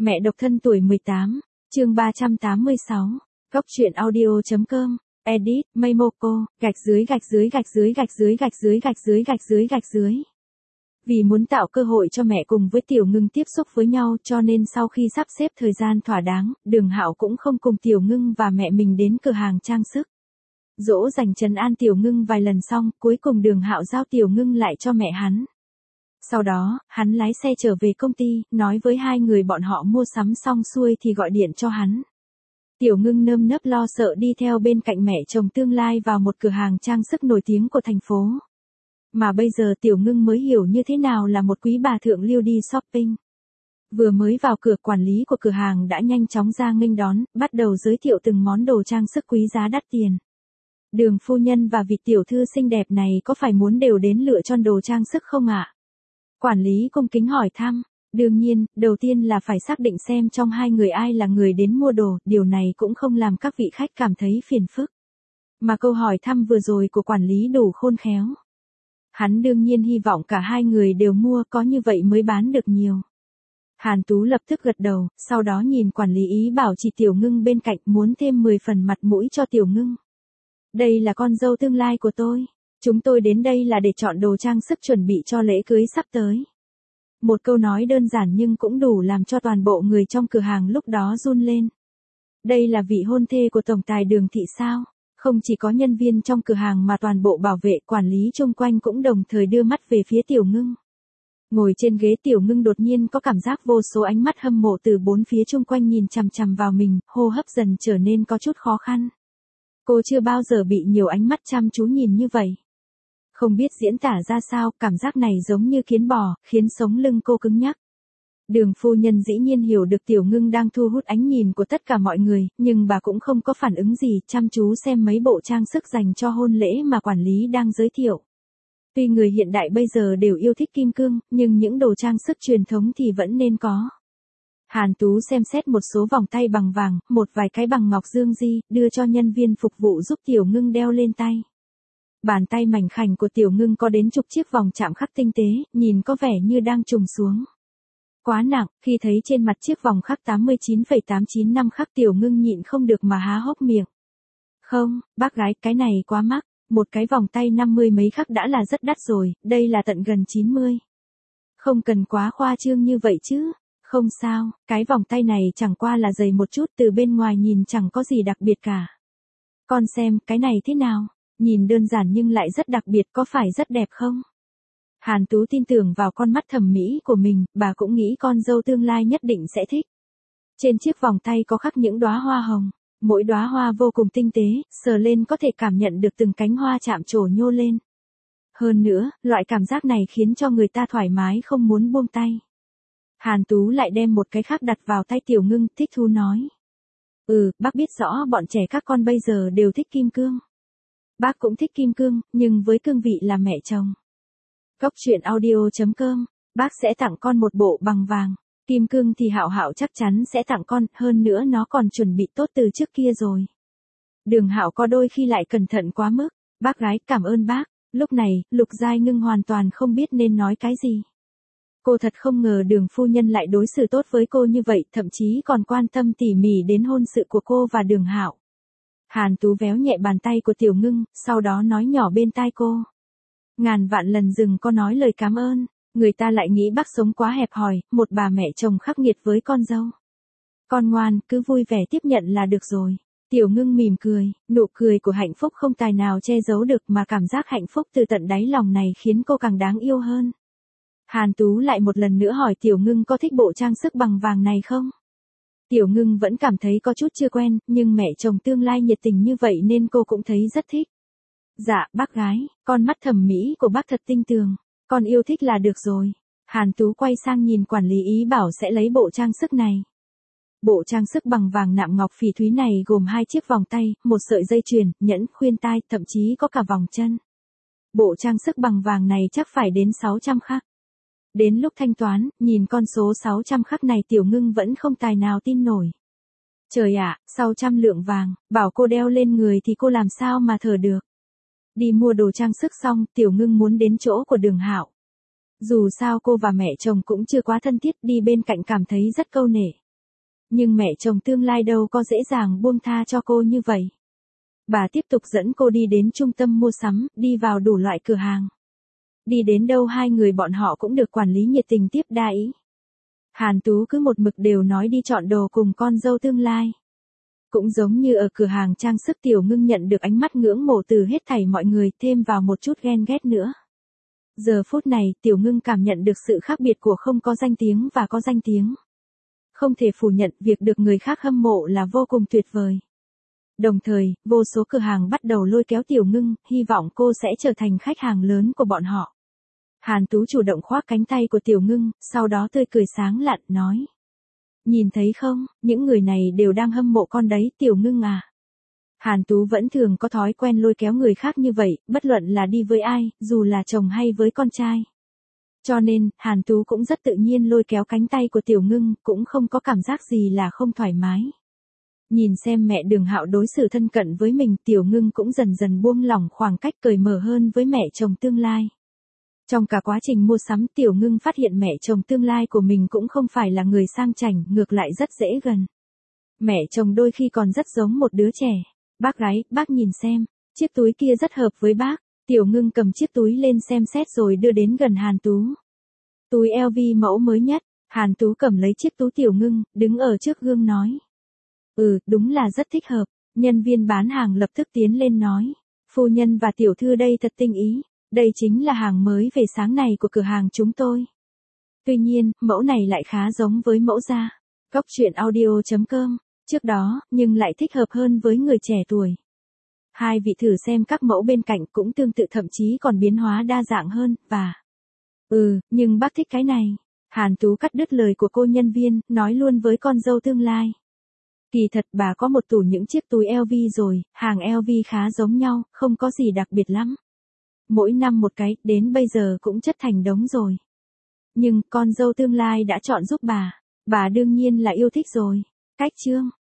Mẹ độc thân tuổi 18, chương 386, góc truyện audio.com, edit, Maymoko, gạch dưới. Vì muốn tạo cơ hội cho mẹ cùng với Tiểu Ngưng tiếp xúc với nhau cho nên sau khi sắp xếp thời gian thỏa đáng, Đường Hạo cũng không cùng Tiểu Ngưng và mẹ mình đến cửa hàng trang sức. Dỗ dành trấn an Tiểu Ngưng vài lần xong, cuối cùng Đường Hạo giao Tiểu Ngưng lại cho mẹ hắn. Sau đó, hắn lái xe trở về công ty, nói với hai người bọn họ mua sắm xong xuôi thì gọi điện cho hắn. Tiểu Ngưng nơm nớp lo sợ đi theo bên cạnh mẹ chồng tương lai vào một cửa hàng trang sức nổi tiếng của thành phố. Mà bây giờ Tiểu Ngưng mới hiểu như thế nào là một quý bà thượng lưu đi shopping. Vừa mới vào cửa, quản lý của cửa hàng đã nhanh chóng ra nghênh đón, bắt đầu giới thiệu từng món đồ trang sức quý giá đắt tiền. Đường phu nhân và vị tiểu thư xinh đẹp này có phải muốn đều đến lựa chọn đồ trang sức không ạ? Quản lý cung kính hỏi thăm. Đương nhiên, đầu tiên là phải xác định xem trong hai người ai là người đến mua đồ, điều này cũng không làm các vị khách cảm thấy phiền phức. Mà câu hỏi thăm vừa rồi của quản lý đủ khôn khéo. Hắn đương nhiên hy vọng cả hai người đều mua, có như vậy mới bán được nhiều. Hàn Tú lập tức gật đầu, sau đó nhìn quản lý ý bảo chị Tiểu Ngưng bên cạnh muốn thêm 10 phần mặt mũi cho Tiểu Ngưng. Đây là con dâu tương lai của tôi. Chúng tôi đến đây là để chọn đồ trang sức chuẩn bị cho lễ cưới sắp tới. Một câu nói đơn giản nhưng cũng đủ làm cho toàn bộ người trong cửa hàng lúc đó run lên. Đây là vị hôn thê của tổng tài Đường thị sao? Không chỉ có nhân viên trong cửa hàng mà toàn bộ bảo vệ, quản lý chung quanh cũng đồng thời đưa mắt về phía Tiểu Ngưng. Ngồi trên ghế, Tiểu Ngưng đột nhiên có cảm giác vô số ánh mắt hâm mộ từ bốn phía chung quanh nhìn chằm chằm vào mình, hô hấp dần trở nên có chút khó khăn. Cô chưa bao giờ bị nhiều ánh mắt chăm chú nhìn như vậy. Không biết diễn tả ra sao, cảm giác này giống như kiến bò, khiến sống lưng cô cứng nhắc. Đường phu nhân dĩ nhiên hiểu được Tiểu Ngưng đang thu hút ánh nhìn của tất cả mọi người, nhưng bà cũng không có phản ứng gì, chăm chú xem mấy bộ trang sức dành cho hôn lễ mà quản lý đang giới thiệu. Tuy người hiện đại bây giờ đều yêu thích kim cương, nhưng những đồ trang sức truyền thống thì vẫn nên có. Hàn Tú xem xét một số vòng tay bằng vàng, một vài cái bằng ngọc dương di, đưa cho nhân viên phục vụ giúp Tiểu Ngưng đeo lên tay. Bàn tay mảnh khảnh của Tiểu Ngưng có đến chục chiếc vòng chạm khắc tinh tế, nhìn có vẻ như đang trùng xuống. Quá nặng, khi thấy trên mặt chiếc vòng khắc 89,895 khắc Tiểu Ngưng nhịn không được mà há hốc miệng. Không, bác gái, cái này quá mắc, một cái vòng tay 50 mấy khắc đã là rất đắt rồi, đây là tận gần 90. Không cần quá khoa trương như vậy chứ. Không sao, cái vòng tay này chẳng qua là dày một chút, từ bên ngoài nhìn chẳng có gì đặc biệt cả. Con xem, cái này thế nào? Nhìn đơn giản nhưng lại rất đặc biệt, có phải rất đẹp không? Hàn Tú tin tưởng vào con mắt thẩm mỹ của mình, bà cũng nghĩ con dâu tương lai nhất định sẽ thích. Trên chiếc vòng tay có khắc những đóa hoa hồng, mỗi đóa hoa vô cùng tinh tế, sờ lên có thể cảm nhận được từng cánh hoa chạm trổ nhô lên. Hơn nữa, loại cảm giác này khiến cho người ta thoải mái không muốn buông tay. Hàn Tú lại đem một cái khác đặt vào tay Tiểu Ngưng, thích thú nói. Bác biết rõ bọn trẻ các con bây giờ đều thích kim cương. Bác cũng thích kim cương, nhưng với cương vị là mẹ chồng. Góc truyện audio.com, bác sẽ tặng con một bộ bằng vàng. Kim cương thì Hạo Hạo chắc chắn sẽ tặng con, hơn nữa nó còn chuẩn bị tốt từ trước kia rồi. Đường Hạo có đôi khi lại cẩn thận quá mức. Bác gái, cảm ơn bác. Lúc này, Lục Giai Ngưng hoàn toàn không biết nên nói cái gì. Cô thật không ngờ Đường phu nhân lại đối xử tốt với cô như vậy, thậm chí còn quan tâm tỉ mỉ đến hôn sự của cô và Đường Hạo. Hàn Tú véo nhẹ bàn tay của Tiểu Ngưng, sau đó nói nhỏ bên tai cô. Ngàn vạn lần đừng có nói lời cảm ơn, người ta lại nghĩ bác sống quá hẹp hòi, một bà mẹ chồng khắc nghiệt với con dâu. Con ngoan, cứ vui vẻ tiếp nhận là được rồi. Tiểu Ngưng mỉm cười, nụ cười của hạnh phúc không tài nào che giấu được, mà cảm giác hạnh phúc từ tận đáy lòng này khiến cô càng đáng yêu hơn. Hàn Tú lại một lần nữa hỏi Tiểu Ngưng có thích bộ trang sức bằng vàng này không? Tiểu Ngưng vẫn cảm thấy có chút chưa quen, nhưng mẹ chồng tương lai nhiệt tình như vậy nên cô cũng thấy rất thích. Dạ, bác gái, con mắt thẩm mỹ của bác thật tinh tường, con yêu thích là được rồi. Hàn Tú quay sang nhìn quản lý ý bảo sẽ lấy bộ trang sức này. Bộ trang sức bằng vàng nạm ngọc phỉ thúy này gồm 2 chiếc vòng tay, một sợi dây chuyền, nhẫn, khuyên tai, thậm chí có cả vòng chân. Bộ trang sức bằng vàng này chắc phải đến 600 khắc. Đến lúc thanh toán, nhìn con số 600 khắc này Tiểu Ngưng vẫn không tài nào tin nổi. Trời ạ, 600 lượng vàng, bảo cô đeo lên người thì cô làm sao mà thở được. Đi mua đồ trang sức xong, Tiểu Ngưng muốn đến chỗ của Đường Hạo. Dù sao cô và mẹ chồng cũng chưa quá thân thiết, đi bên cạnh cảm thấy rất câu nể. Nhưng mẹ chồng tương lai đâu có dễ dàng buông tha cho cô như vậy. Bà tiếp tục dẫn cô đi đến trung tâm mua sắm, đi vào đủ loại cửa hàng. Đi đến đâu hai người bọn họ cũng được quản lý nhiệt tình tiếp đãi. Hàn Tú cứ một mực đều nói đi chọn đồ cùng con dâu tương lai. Cũng giống như ở cửa hàng trang sức Tiểu Ngưng nhận được ánh mắt ngưỡng mộ từ hết thảy mọi người, thêm vào một chút ghen ghét nữa. Giờ phút này Tiểu Ngưng cảm nhận được sự khác biệt của không có danh tiếng và có danh tiếng. Không thể phủ nhận việc được người khác hâm mộ là vô cùng tuyệt vời. Đồng thời, vô số cửa hàng bắt đầu lôi kéo Tiểu Ngưng, hy vọng cô sẽ trở thành khách hàng lớn của bọn họ. Hàn Tú chủ động khoác cánh tay của Tiểu Ngưng, sau đó tươi cười sáng lạn, nói. Nhìn thấy không, những người này đều đang hâm mộ con đấy, Tiểu Ngưng à. Hàn Tú vẫn thường có thói quen lôi kéo người khác như vậy, bất luận là đi với ai, dù là chồng hay với con trai. Cho nên, Hàn Tú cũng rất tự nhiên lôi kéo cánh tay của Tiểu Ngưng, cũng không có cảm giác gì là không thoải mái. Nhìn xem mẹ Đường Hạo đối xử thân cận với mình, Tiểu Ngưng cũng dần dần buông lỏng khoảng cách, cởi mở hơn với mẹ chồng tương lai. Trong cả quá trình mua sắm, Tiểu Ngưng phát hiện mẹ chồng tương lai của mình cũng không phải là người sang chảnh, ngược lại rất dễ gần. Mẹ chồng đôi khi còn rất giống một đứa trẻ. Bác gái, bác nhìn xem, chiếc túi kia rất hợp với bác. Tiểu Ngưng cầm chiếc túi lên xem xét rồi đưa đến gần Hàn Tú. Túi LV mẫu mới nhất. Hàn Tú cầm lấy chiếc túi Tiểu Ngưng, đứng ở trước gương nói. Đúng là rất thích hợp. Nhân viên bán hàng lập tức tiến lên nói. Phu nhân và tiểu thư đây thật tinh ý. Đây chính là hàng mới về sáng này của cửa hàng chúng tôi. Tuy nhiên, mẫu này lại khá giống với mẫu da. Góc truyện audio.com. Trước đó, nhưng lại thích hợp hơn với người trẻ tuổi. Hai vị thử xem các mẫu bên cạnh cũng tương tự, thậm chí còn biến hóa đa dạng hơn, và... nhưng bác thích cái này. Hàn Tú cắt đứt lời của cô nhân viên, nói luôn với con dâu tương lai. Kỳ thật bà có một tủ những chiếc túi LV rồi, hàng LV khá giống nhau, không có gì đặc biệt lắm. Mỗi năm một cái, đến bây giờ cũng chất thành đống rồi. Nhưng, con dâu tương lai đã chọn giúp bà đương nhiên là yêu thích rồi. Cách chương